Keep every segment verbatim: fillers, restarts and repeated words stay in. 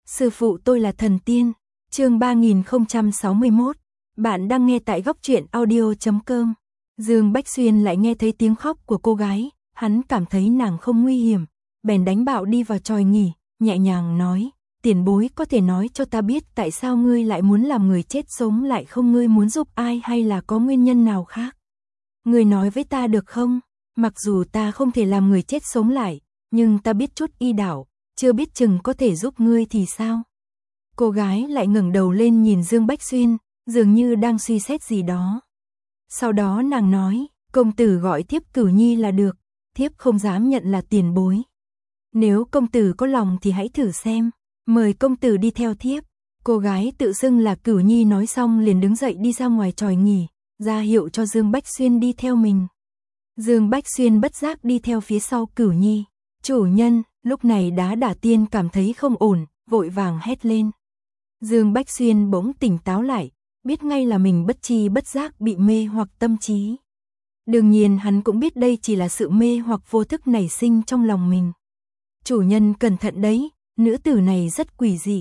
Sư phụ tôi là thần tiên. Chương ba nghìn không trăm sáu mươi mốt. Bạn đang nghe tại góc truyện audio chấm com. Dương Bách Xuyên lại nghe thấy tiếng khóc của cô gái, hắn cảm thấy nàng không nguy hiểm, bèn đánh bạo đi vào chòi nghỉ, nhẹ nhàng nói, tiền bối có thể nói cho ta biết tại sao ngươi lại muốn làm người chết sống lại không, ngươi muốn giúp ai hay là có nguyên nhân nào khác? Ngươi nói với ta được không? Mặc dù ta không thể làm người chết sống lại, nhưng ta biết chút y đạo, chưa biết chừng có thể giúp ngươi thì sao? Cô gái lại ngẩng đầu lên nhìn Dương Bách Xuyên, dường như đang suy xét gì đó. Sau đó nàng nói, công tử gọi thiếp Cửu Nhi là được, thiếp không dám nhận là tiền bối. Nếu công tử có lòng thì hãy thử xem, mời công tử đi theo thiếp. Cô gái tự xưng là Cửu Nhi nói xong liền đứng dậy đi ra ngoài chòi nghỉ, ra hiệu cho Dương Bách Xuyên đi theo mình. Dương Bách Xuyên bất giác đi theo phía sau Cửu Nhi. Chủ nhân, lúc này Đá Đả Tiên cảm thấy không ổn, vội vàng hét lên. Dương Bách Xuyên bỗng tỉnh táo lại, biết ngay là mình bất tri bất giác bị mê hoặc tâm trí. Đương nhiên hắn cũng biết đây chỉ là sự mê hoặc vô thức nảy sinh trong lòng mình. Chủ nhân cẩn thận đấy, nữ tử này rất quỷ dị.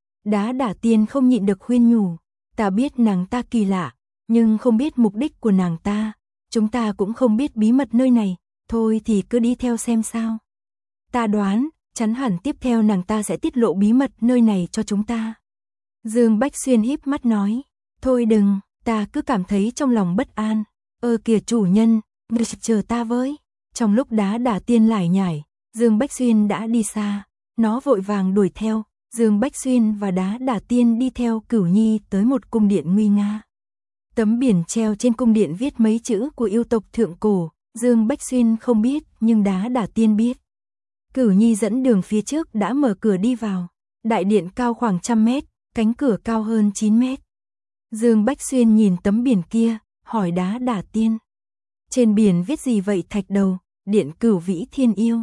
Đá Đả Tiên không nhịn được khuyên nhủ, ta biết nàng ta kỳ lạ, nhưng không biết mục đích của nàng ta, chúng ta cũng không biết bí mật nơi này, thôi thì cứ đi theo xem sao. Ta đoán, chắn hẳn tiếp theo nàng ta sẽ tiết lộ bí mật nơi này cho chúng ta. Dương Bách Xuyên híp mắt nói, thôi đừng, ta cứ cảm thấy trong lòng bất an. Ơ kìa chủ nhân, ngươi chờ ta với. Trong lúc Đá Đả Tiên lải nhải, Dương Bách Xuyên đã đi xa, nó vội vàng đuổi theo. Dương Bách Xuyên và Đá Đả Tiên đi theo Cửu Nhi tới một cung điện nguy nga. Tấm biển treo trên cung điện viết mấy chữ của yêu tộc thượng cổ, Dương Bách Xuyên không biết nhưng Đá Đả Tiên biết. Cửu Nhi dẫn đường phía trước đã mở cửa đi vào. Đại điện cao khoảng trăm mét, cánh cửa cao hơn chín mét. Dương Bách Xuyên nhìn tấm biển kia, hỏi Đá Đả Tiên. Trên biển viết gì vậy Thạch Đầu, điện Cửu Vĩ Thiên Yêu?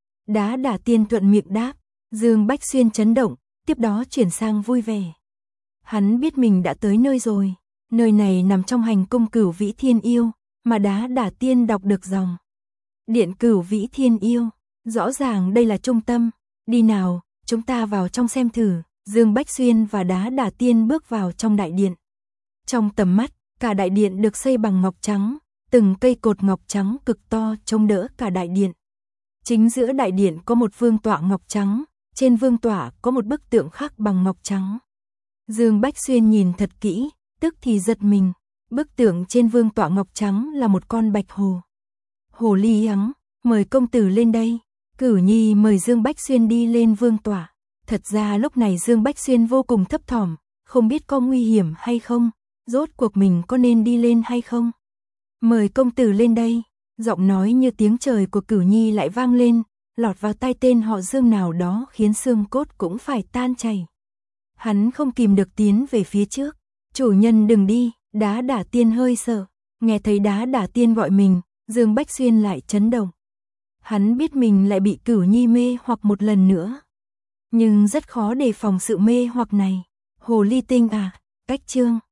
Đá Đả Tiên thuận miệng đáp. Dương Bách Xuyên chấn động, tiếp đó chuyển sang vui vẻ. Hắn biết mình đã tới nơi rồi, nơi này nằm trong hành cung Cửu Vĩ Thiên Yêu, mà Đá Đả Tiên đọc được dòng. Điện Cửu Vĩ Thiên Yêu, rõ ràng đây là trung tâm, đi nào, chúng ta vào trong xem thử. Dương Bách Xuyên và Đá Đả Tiên bước vào trong đại điện. Trong tầm mắt, cả đại điện được xây bằng ngọc trắng, từng cây cột ngọc trắng cực to chống đỡ cả đại điện. Chính giữa đại điện có một vương tọa ngọc trắng, trên vương tọa có một bức tượng khắc bằng ngọc trắng. Dương Bách Xuyên nhìn thật kỹ, tức thì giật mình, bức tượng trên vương tọa ngọc trắng là một con bạch hồ. Hồ ly ắng, mời công tử lên đây. Cửu Nhi mời Dương Bách Xuyên đi lên vương tọa. Thật ra lúc này Dương Bách Xuyên vô cùng thấp thỏm, không biết có nguy hiểm hay không, rốt cuộc mình có nên đi lên hay không. Mời công tử lên đây, giọng nói như tiếng trời của Cửu Nhi lại vang lên, lọt vào tai tên họ Dương nào đó khiến xương cốt cũng phải tan chảy. Hắn không kìm được tiến về phía trước. Chủ nhân đừng đi, Đá Đả Tiên hơi sợ. Nghe thấy Đá Đả Tiên gọi mình, Dương Bách Xuyên lại chấn động. Hắn biết mình lại bị Cửu Nhi mê hoặc một lần nữa. Nhưng rất khó đề phòng sự mê hoặc này. Hồ ly tinh à, cách chương.